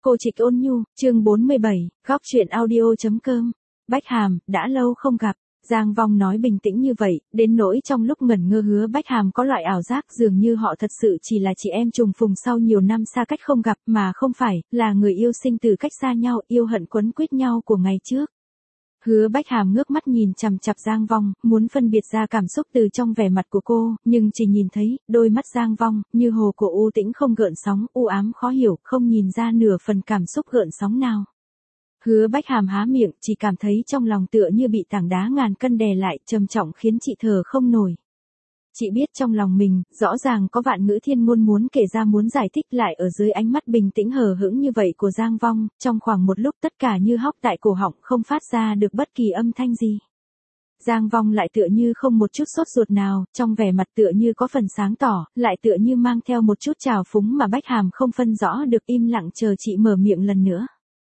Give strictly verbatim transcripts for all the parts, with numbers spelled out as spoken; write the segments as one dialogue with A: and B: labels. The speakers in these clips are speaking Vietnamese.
A: Cô Trịch Ôn Nhu, chương bốn mươi bảy, góc chuyện audio.com. Bách Hàm, đã lâu không gặp. Giang Vong nói bình tĩnh như vậy, đến nỗi trong lúc ngẩn ngơ Hứa Bách Hàm có loại ảo giác dường như họ thật sự chỉ là chị em trùng phùng sau nhiều năm xa cách không gặp mà không phải, là người yêu sinh từ cách xa nhau, yêu hận quấn quýt nhau của ngày trước. Hứa Bách Hàm ngước mắt nhìn chằm chằm Giang Vong, muốn phân biệt ra cảm xúc từ trong vẻ mặt của cô, nhưng chỉ nhìn thấy, đôi mắt Giang Vong, như hồ của u tĩnh không gợn sóng, u ám khó hiểu, không nhìn ra nửa phần cảm xúc gợn sóng nào. Hứa Bách Hàm há miệng, chỉ cảm thấy trong lòng tựa như bị tảng đá ngàn cân đè lại, trầm trọng khiến chị thở không nổi. Chị biết trong lòng mình, rõ ràng có vạn ngữ thiên ngôn muốn kể ra muốn giải thích lại ở dưới ánh mắt bình tĩnh hờ hững như vậy của Giang Vong, trong khoảng một lúc tất cả như hóc tại cổ họng không phát ra được bất kỳ âm thanh gì. Giang Vong lại tựa như không một chút sốt ruột nào, trong vẻ mặt tựa như có phần sáng tỏ, lại tựa như mang theo một chút trào phúng mà Bách Hàm không phân rõ được, im lặng chờ chị mở miệng lần nữa.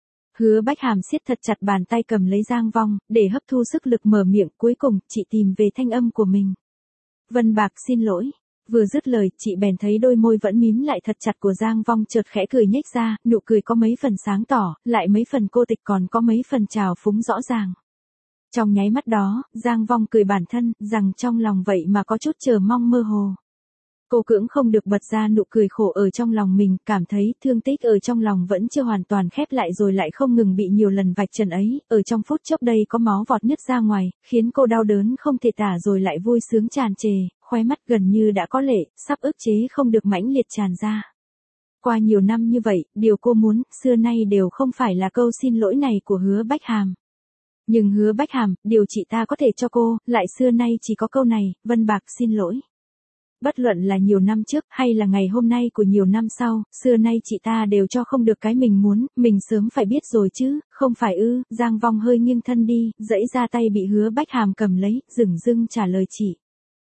A: Hứa Bách Hàm siết thật chặt bàn tay cầm lấy Giang Vong, để hấp thu sức lực mở miệng, cuối cùng, chị tìm về thanh âm của mình. Vân Bạc xin lỗi. Vừa dứt lời, chị bèn thấy đôi môi vẫn mím lại thật chặt của Giang Vong chợt khẽ cười nhếch ra, nụ cười có mấy phần sáng tỏ, lại mấy phần cô tịch còn có mấy phần trào phúng rõ ràng. Trong nháy mắt đó, Giang Vong cười bản thân, rằng trong lòng vậy mà có chút chờ mong mơ hồ. Cô cưỡng không được bật ra nụ cười khổ ở trong lòng mình, cảm thấy thương tích ở trong lòng vẫn chưa hoàn toàn khép lại rồi lại không ngừng bị nhiều lần vạch trần ấy, ở trong phút chốc đây có máu vọt nứt ra ngoài, khiến cô đau đớn không thể tả rồi lại vui sướng tràn trề, khóe mắt gần như đã có lệ, sắp ức chế không được mãnh liệt tràn ra. Qua nhiều năm như vậy, điều cô muốn, xưa nay đều không phải là câu xin lỗi này của Hứa Bách Hàm. Nhưng Hứa Bách Hàm, điều chị ta có thể cho cô, lại xưa nay chỉ có câu này, Vân Bạc xin lỗi. Bất luận là nhiều năm trước hay là ngày hôm nay của nhiều năm sau, xưa nay chị ta đều cho không được cái mình muốn, mình sớm phải biết rồi chứ, không phải ư? Giang Vong hơi nghiêng thân đi, giãy ra tay bị Hứa Bách Hàm cầm lấy, dửng dưng trả lời chị.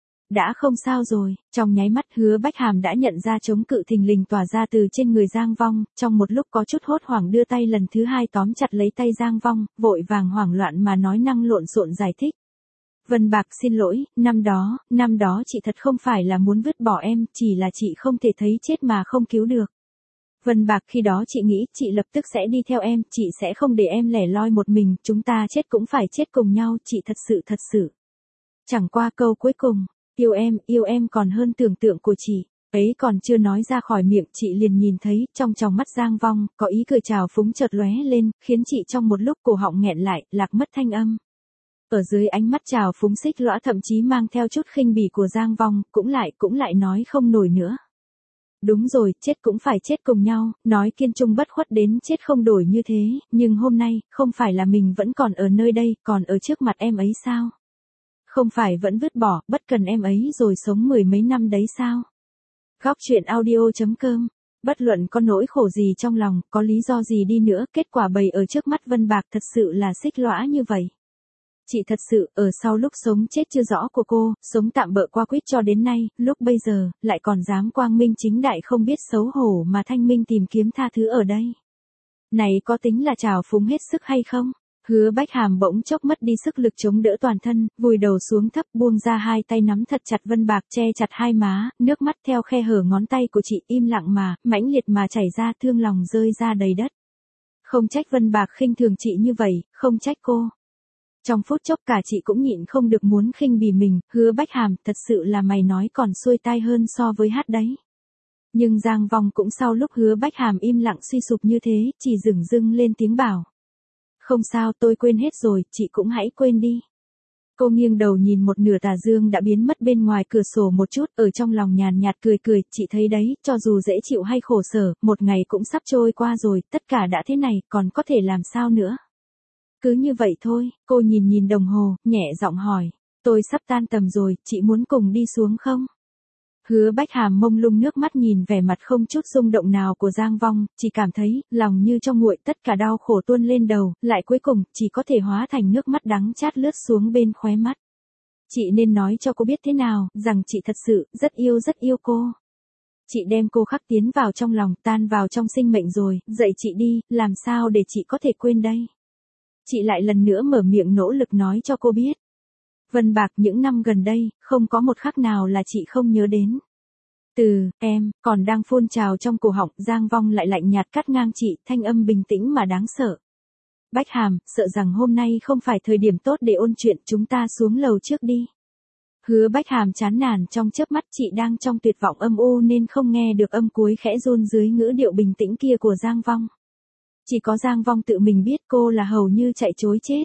A: Đã không sao rồi, trong nháy mắt Hứa Bách Hàm đã nhận ra chống cự thình lình tỏa ra từ trên người Giang Vong, trong một lúc có chút hốt hoảng đưa tay lần thứ hai tóm chặt lấy tay Giang Vong, vội vàng hoảng loạn mà nói năng lộn xộn giải thích. Vân Bạc xin lỗi, năm đó, năm đó chị thật không phải là muốn vứt bỏ em, chỉ là chị không thể thấy chết mà không cứu được. Vân Bạc khi đó chị nghĩ, chị lập tức sẽ đi theo em, chị sẽ không để em lẻ loi một mình, chúng ta chết cũng phải chết cùng nhau, chị thật sự thật sự. Chẳng qua câu cuối cùng, yêu em, yêu em còn hơn tưởng tượng của chị. Ấy còn chưa nói ra khỏi miệng chị liền nhìn thấy, trong tròng mắt Giang Vong, có ý cười trào phúng chợt lóe lên, khiến chị trong một lúc cổ họng nghẹn lại, lạc mất thanh âm. Ở dưới ánh mắt trào phúng xích lõa thậm chí mang theo chút khinh bỉ của Giang Vong, cũng lại, cũng lại nói không nổi nữa. Đúng rồi, chết cũng phải chết cùng nhau, nói kiên trung bất khuất đến chết không đổi như thế, nhưng hôm nay, không phải là mình vẫn còn ở nơi đây, còn ở trước mặt em ấy sao? Không phải vẫn vứt bỏ, bất cần em ấy rồi sống mười mấy năm đấy sao? Góc chuyện audio.com. Bất luận có nỗi khổ gì trong lòng, có lý do gì đi nữa, kết quả bày ở trước mắt Vân Bạc thật sự là xích lõa như vậy. Chị thật sự, ở sau lúc sống chết chưa rõ của cô, sống tạm bợ qua quýt cho đến nay, lúc bây giờ, lại còn dám quang minh chính đại không biết xấu hổ mà thanh minh tìm kiếm tha thứ ở đây. Này có tính là trào phúng hết sức hay không? Hứa Bách Hàm bỗng chốc mất đi sức lực chống đỡ toàn thân, vùi đầu xuống thấp buông ra hai tay nắm thật chặt Vân Bạc che chặt hai má, nước mắt theo khe hở ngón tay của chị im lặng mà, mãnh liệt mà chảy ra, thương lòng rơi ra đầy đất. Không trách Vân Bạc khinh thường chị như vậy, không trách cô. Trong phút chốc cả chị cũng nhịn không được muốn khinh bỉ mình, Hứa Bách Hàm, thật sự là mày nói còn xuôi tai hơn so với hát đấy. Nhưng Giang Vong cũng sau lúc Hứa Bách Hàm im lặng suy sụp như thế, chỉ dửng dưng lên tiếng bảo. Không sao, tôi quên hết rồi, chị cũng hãy quên đi. Cô nghiêng đầu nhìn một nửa tà dương đã biến mất bên ngoài cửa sổ một chút, ở trong lòng nhàn nhạt cười cười, chị thấy đấy, cho dù dễ chịu hay khổ sở, một ngày cũng sắp trôi qua rồi, tất cả đã thế này, còn có thể làm sao nữa. Cứ như vậy thôi, cô nhìn nhìn đồng hồ, nhẹ giọng hỏi, tôi sắp tan tầm rồi, chị muốn cùng đi xuống không? Hứa Bách Hàm mông lung nước mắt nhìn vẻ mặt không chút rung động nào của Giang Vong, chỉ cảm thấy, lòng như trong nguội, tất cả đau khổ tuôn lên đầu, lại cuối cùng, chỉ có thể hóa thành nước mắt đắng chát lướt xuống bên khóe mắt. Chị nên nói cho cô biết thế nào, rằng chị thật sự, rất yêu rất yêu cô. Chị đem cô khắc tiến vào trong lòng, tan vào trong sinh mệnh rồi, dạy chị đi, làm sao để chị có thể quên đây? Chị lại lần nữa mở miệng nỗ lực nói cho cô biết. Vân Bạc những năm gần đây, không có một khắc nào là chị không nhớ đến. Từ, em, còn đang phun trào trong cổ họng, Giang Vong lại lạnh nhạt cắt ngang chị, thanh âm bình tĩnh mà đáng sợ. Bách Hàm, sợ rằng hôm nay không phải thời điểm tốt để ôn chuyện, chúng ta xuống lầu trước đi. Hứa Bách Hàm chán nản trong chớp mắt, chị đang trong tuyệt vọng âm u nên không nghe được âm cuối khẽ run dưới ngữ điệu bình tĩnh kia của Giang Vong. Chỉ có Giang Vong tự mình biết cô là hầu như chạy trối chết.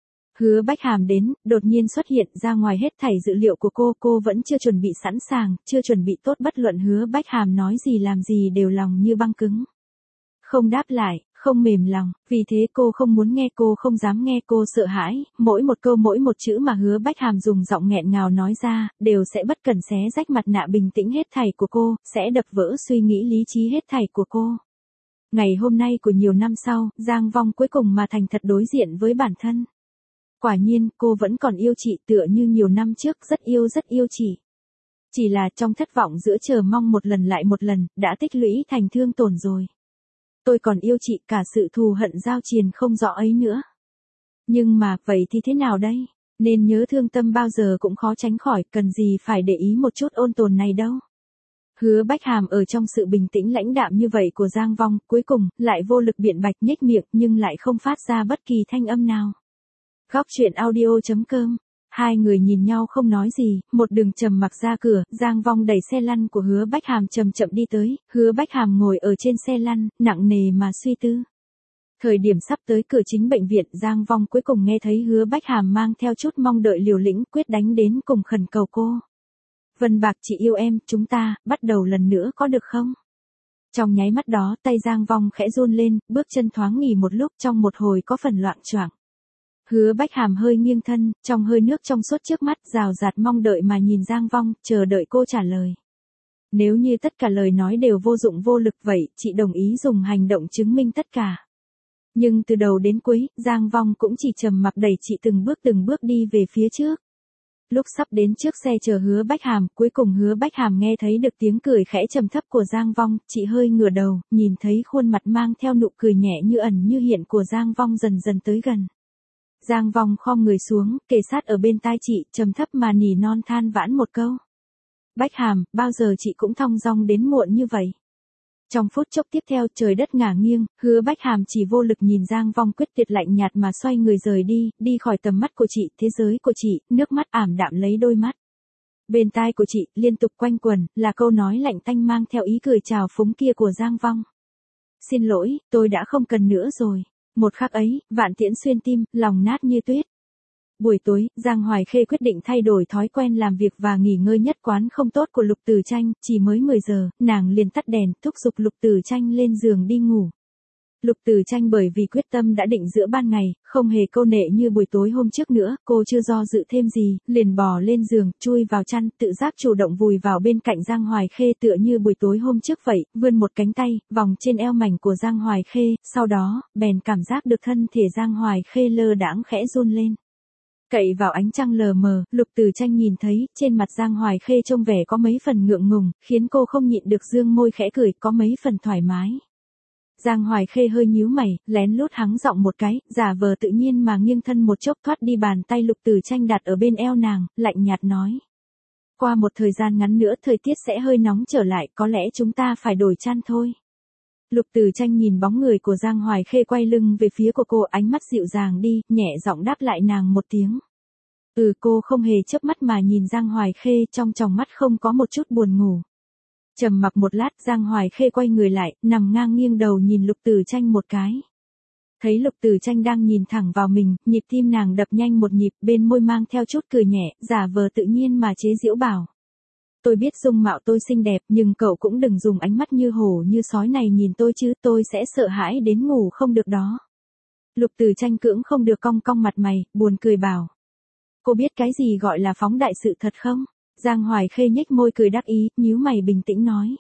A: Hứa Bách Hàm đến, đột nhiên xuất hiện ra ngoài hết thảy dự liệu của cô, cô vẫn chưa chuẩn bị sẵn sàng, chưa chuẩn bị tốt, bất luận Hứa Bách Hàm nói gì làm gì đều lòng như băng cứng. Không đáp lại, không mềm lòng, vì thế cô không muốn nghe, cô không dám nghe, cô sợ hãi, mỗi một câu mỗi một chữ mà Hứa Bách Hàm dùng giọng nghẹn ngào nói ra, đều sẽ bất cẩn xé rách mặt nạ bình tĩnh hết thảy của cô, sẽ đập vỡ suy nghĩ lý trí hết thảy của cô. Ngày hôm nay của nhiều năm sau, Giang Vong cuối cùng mà thành thật đối diện với bản thân. Quả nhiên, cô vẫn còn yêu chị tựa như nhiều năm trước, rất yêu rất yêu chị. Chỉ là trong thất vọng giữa chờ mong một lần lại một lần, đã tích lũy thành thương tổn rồi. Tôi còn yêu chị, cả sự thù hận giao triền không rõ ấy nữa. Nhưng mà, vậy thì thế nào đây? Nên nhớ thương tâm bao giờ cũng khó tránh khỏi, cần gì phải để ý một chút ôn tồn này đâu. Hứa Bách Hàm ở trong sự bình tĩnh lãnh đạm như vậy của Giang Vong, cuối cùng, lại vô lực biện bạch nhếch miệng nhưng lại không phát ra bất kỳ thanh âm nào. Góc truyện audio chấm com. Hai người nhìn nhau không nói gì, một đường trầm mặc ra cửa, Giang Vong đẩy xe lăn của Hứa Bách Hàm chậm chậm đi tới, Hứa Bách Hàm ngồi ở trên xe lăn, nặng nề mà suy tư. Thời điểm sắp tới cửa chính bệnh viện, Giang Vong cuối cùng nghe thấy Hứa Bách Hàm mang theo chút mong đợi liều lĩnh, quyết đánh đến cùng khẩn cầu cô. Vân Bạc, chị yêu em, chúng ta, bắt đầu lần nữa có được không? Trong nháy mắt đó, tay Giang Vong khẽ run lên, bước chân thoáng nghỉ một lúc, trong một hồi có phần loạng choạng. Hứa Bách Hàm hơi nghiêng thân, trong hơi nước trong suốt trước mắt, rào rạt mong đợi mà nhìn Giang Vong, chờ đợi cô trả lời. Nếu như tất cả lời nói đều vô dụng vô lực vậy, chị đồng ý dùng hành động chứng minh tất cả. Nhưng từ đầu đến cuối, Giang Vong cũng chỉ trầm mặc đẩy chị từng bước từng bước đi về phía trước. Lúc sắp đến trước xe chờ Hứa Bách Hàm, cuối cùng Hứa Bách Hàm nghe thấy được tiếng cười khẽ trầm thấp của Giang Vong, chị hơi ngửa đầu, nhìn thấy khuôn mặt mang theo nụ cười nhẹ như ẩn như hiện của Giang Vong dần dần tới gần. Giang Vong khom người xuống, kề sát ở bên tai chị, trầm thấp mà nỉ non than vãn một câu. Bách Hàm, bao giờ chị cũng thong dong đến muộn như vậy. Trong phút chốc tiếp theo, trời đất ngả nghiêng, Hứa Bách Hàm chỉ vô lực nhìn Giang Vong quyết tuyệt lạnh nhạt mà xoay người rời đi, đi khỏi tầm mắt của chị, thế giới của chị, nước mắt ảm đạm lấy đôi mắt. Bên tai của chị, liên tục quanh quẩn, là câu nói lạnh tanh mang theo ý cười trào phúng kia của Giang Vong. Xin lỗi, tôi đã không cần nữa rồi. Một khắc ấy, vạn tiễn xuyên tim, lòng nát như tuyết. Buổi tối, Giang Hoài Khê quyết định thay đổi thói quen làm việc và nghỉ ngơi nhất quán không tốt của Lục Tử Tranh, chỉ mới mười giờ, nàng liền tắt đèn, thúc giục Lục Tử Tranh lên giường đi ngủ. Lục Tử Tranh bởi vì quyết tâm đã định giữa ban ngày, không hề câu nệ như buổi tối hôm trước nữa, cô chưa do dự thêm gì, liền bò lên giường, chui vào chăn, tự giác chủ động vùi vào bên cạnh Giang Hoài Khê tựa như buổi tối hôm trước vậy, vươn một cánh tay, vòng trên eo mảnh của Giang Hoài Khê, sau đó, bèn cảm giác được thân thể Giang Hoài Khê lơ đãng khẽ run lên. Cậy vào ánh trăng lờ mờ, Lục Tử Tranh nhìn thấy, trên mặt Giang Hoài Khê trông vẻ có mấy phần ngượng ngùng, khiến cô không nhịn được dương môi khẽ cười, có mấy phần thoải mái. Giang Hoài Khê hơi nhíu mày, lén lút hắng giọng một cái, giả vờ tự nhiên mà nghiêng thân một chốc thoát đi bàn tay Lục Tử Tranh đặt ở bên eo nàng, lạnh nhạt nói. Qua một thời gian ngắn nữa thời tiết sẽ hơi nóng trở lại, có lẽ chúng ta phải đổi chăn thôi. Lục Tử Tranh nhìn bóng người của Giang Hoài Khê quay lưng về phía của cô, ánh mắt dịu dàng đi, nhẹ giọng đáp lại nàng một tiếng. Ừ, cô không hề chớp mắt mà nhìn Giang Hoài Khê, trong tròng mắt không có một chút buồn ngủ. Trầm mặc một lát, Giang Hoài Khê quay người lại, nằm ngang nghiêng đầu nhìn Lục Tử Tranh một cái. Thấy Lục Tử Tranh đang nhìn thẳng vào mình, nhịp tim nàng đập nhanh một nhịp, bên môi mang theo chút cười nhẹ, giả vờ tự nhiên mà chế giễu bảo. Tôi biết dung mạo tôi xinh đẹp, nhưng cậu cũng đừng dùng ánh mắt như hổ như sói này nhìn tôi chứ, tôi sẽ sợ hãi đến ngủ không được đó. Lục Tử Tranh cưỡng không được cong cong mặt mày, buồn cười bảo. Cô biết cái gì gọi là phóng đại sự thật không? Giang Hoài Khê nhếch môi cười đắc ý, nhíu mày bình tĩnh nói.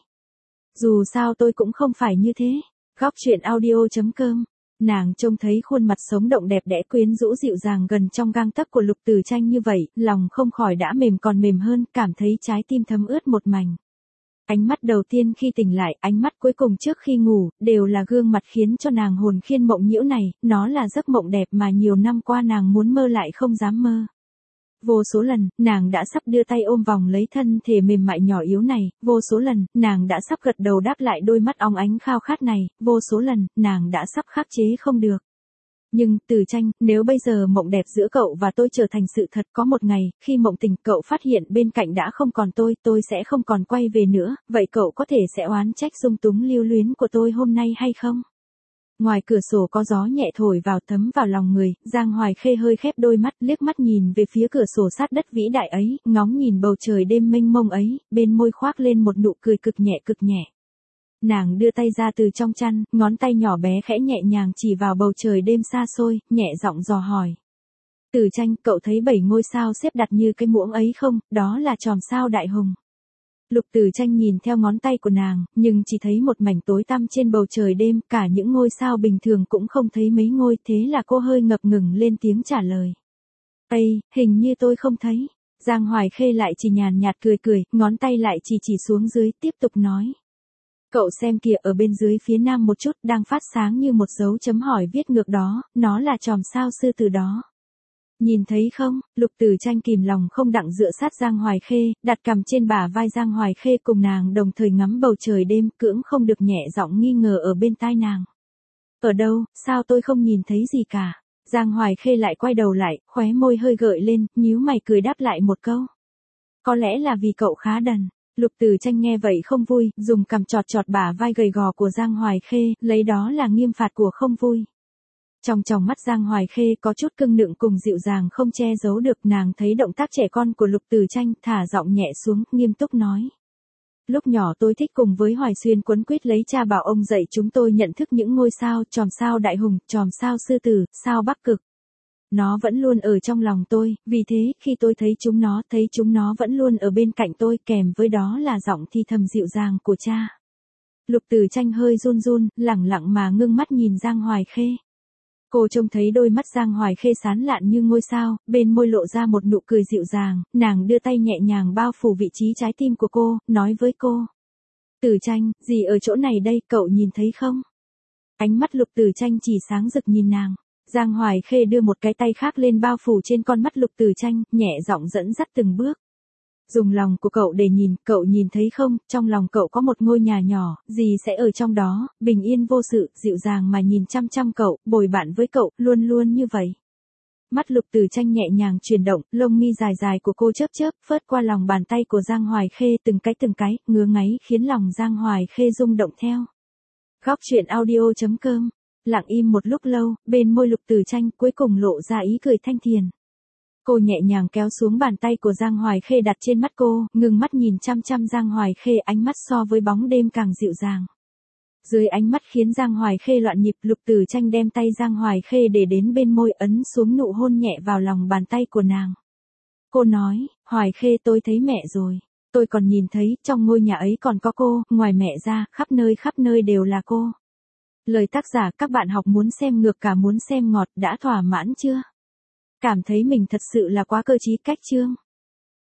A: Dù sao tôi cũng không phải như thế. Góc truyện audio chấm com. Nàng trông thấy khuôn mặt sống động đẹp đẽ quyến rũ dịu dàng gần trong gang tấc của Lục Tử Tranh như vậy, lòng không khỏi đã mềm còn mềm hơn, cảm thấy trái tim thấm ướt một mảnh. Ánh mắt đầu tiên khi tỉnh lại, ánh mắt cuối cùng trước khi ngủ, đều là gương mặt khiến cho nàng hồn khiên mộng nhiễu này, nó là giấc mộng đẹp mà nhiều năm qua nàng muốn mơ lại không dám mơ. vô số lần, nàng đã sắp đưa tay ôm vòng lấy thân thể mềm mại nhỏ yếu này, vô số lần, nàng đã sắp gật đầu đáp lại đôi mắt óng ánh khao khát này, vô số lần, nàng đã sắp khắc chế không được. Nhưng, Từ Tranh, nếu bây giờ mộng đẹp giữa cậu và tôi trở thành sự thật, có một ngày, khi mộng tình cậu phát hiện bên cạnh đã không còn tôi, tôi sẽ không còn quay về nữa, vậy cậu có thể sẽ oán trách dung túng lưu luyến của tôi hôm nay hay không? Ngoài cửa sổ có gió nhẹ thổi vào thấm vào lòng người, Giang Hoài Khê hơi khép đôi mắt, liếc mắt nhìn về phía cửa sổ sát đất vĩ đại ấy, ngóng nhìn bầu trời đêm mênh mông ấy, bên môi khoác lên một nụ cười cực nhẹ cực nhẹ. Nàng đưa tay ra từ trong chăn, ngón tay nhỏ bé khẽ nhẹ nhàng chỉ vào bầu trời đêm xa xôi, nhẹ giọng dò hỏi. Từ Tranh, cậu thấy bảy ngôi sao xếp đặt như cái muỗng ấy không, đó là chòm sao đại hùng. Lục Từ Tranh nhìn theo ngón tay của nàng, nhưng chỉ thấy một mảnh tối tăm trên bầu trời đêm, cả những ngôi sao bình thường cũng không thấy mấy ngôi, thế là cô hơi ngập ngừng lên tiếng trả lời. Ây, hình như tôi không thấy. Giang Hoài Khê lại chỉ nhàn nhạt cười cười, ngón tay lại chỉ chỉ xuống dưới, tiếp tục nói. Cậu xem kìa, ở bên dưới phía nam một chút, đang phát sáng như một dấu chấm hỏi viết ngược đó, nó là chòm sao sư tử đó. Nhìn thấy không, Lục Từ Tranh kìm lòng không đặng dựa sát Giang Hoài Khê, đặt cằm trên bả vai Giang Hoài Khê cùng nàng đồng thời ngắm bầu trời đêm, cưỡng không được nhẹ giọng nghi ngờ ở bên tai nàng. Ở đâu, sao tôi không nhìn thấy gì cả? Giang Hoài Khê lại quay đầu lại, khóe môi hơi gợi lên, nhíu mày cười đáp lại một câu. Có lẽ là vì cậu khá đần. Lục Từ Tranh nghe vậy không vui, dùng cằm chọt chọt bả vai gầy gò của Giang Hoài Khê, lấy đó là nghiêm phạt của không vui. Trong tròng mắt Giang Hoài Khê có chút cưng nựng cùng dịu dàng không che giấu được, nàng thấy động tác trẻ con của Lục Từ Tranh, thả giọng nhẹ xuống, nghiêm túc nói. Lúc nhỏ tôi thích cùng với Hoài Xuyên quấn quýt lấy cha bảo ông dạy chúng tôi nhận thức những ngôi sao, chòm sao đại hùng, chòm sao sư tử, sao bắc cực. Nó vẫn luôn ở trong lòng tôi, vì thế, khi tôi thấy chúng nó, thấy chúng nó vẫn luôn ở bên cạnh tôi, kèm với đó là giọng thi thầm dịu dàng của cha. Lục Từ Tranh hơi run run, lẳng lặng mà ngưng mắt nhìn Giang Hoài Khê. Cô trông thấy đôi mắt Giang Hoài Khê sáng lạn như ngôi sao, bên môi lộ ra một nụ cười dịu dàng, nàng đưa tay nhẹ nhàng bao phủ vị trí trái tim của cô, nói với cô. Từ Tranh, gì ở chỗ này đây, cậu nhìn thấy không? Ánh mắt Lục Từ Tranh chỉ sáng rực nhìn nàng. Giang Hoài Khê đưa một cái tay khác lên bao phủ trên con mắt Lục Từ Tranh, nhẹ giọng dẫn dắt từng bước. Dùng lòng của cậu để nhìn, cậu nhìn thấy không, trong lòng cậu có một ngôi nhà nhỏ, gì sẽ ở trong đó, bình yên vô sự, dịu dàng mà nhìn chăm chăm cậu, bồi bạn với cậu, luôn luôn như vậy. Mắt Lục Từ Tranh nhẹ nhàng chuyển động, lông mi dài dài của cô chớp chớp, phớt qua lòng bàn tay của Giang Hoài Khê từng cái từng cái, ngứa ngáy khiến lòng Giang Hoài Khê rung động theo. Góc truyện audio chấm com. Lặng im một lúc lâu, bên môi Lục Từ Tranh cuối cùng lộ ra ý cười thanh thiền. Cô nhẹ nhàng kéo xuống bàn tay của Giang Hoài Khê đặt trên mắt cô, ngừng mắt nhìn chăm chăm Giang Hoài Khê, ánh mắt so với bóng đêm càng dịu dàng. Dưới ánh mắt khiến Giang Hoài Khê loạn nhịp, Lục Từ Tranh đem tay Giang Hoài Khê để đến bên môi, ấn xuống nụ hôn nhẹ vào lòng bàn tay của nàng. Cô nói, Hoài Khê, tôi thấy mẹ rồi. Tôi còn nhìn thấy, trong ngôi nhà ấy còn có cô, ngoài mẹ ra, khắp nơi khắp nơi đều là cô. Lời tác giả các bạn học muốn xem ngược cả muốn xem ngọt, đã thỏa mãn chưa? Cảm thấy mình thật sự là quá cơ trí cách chương.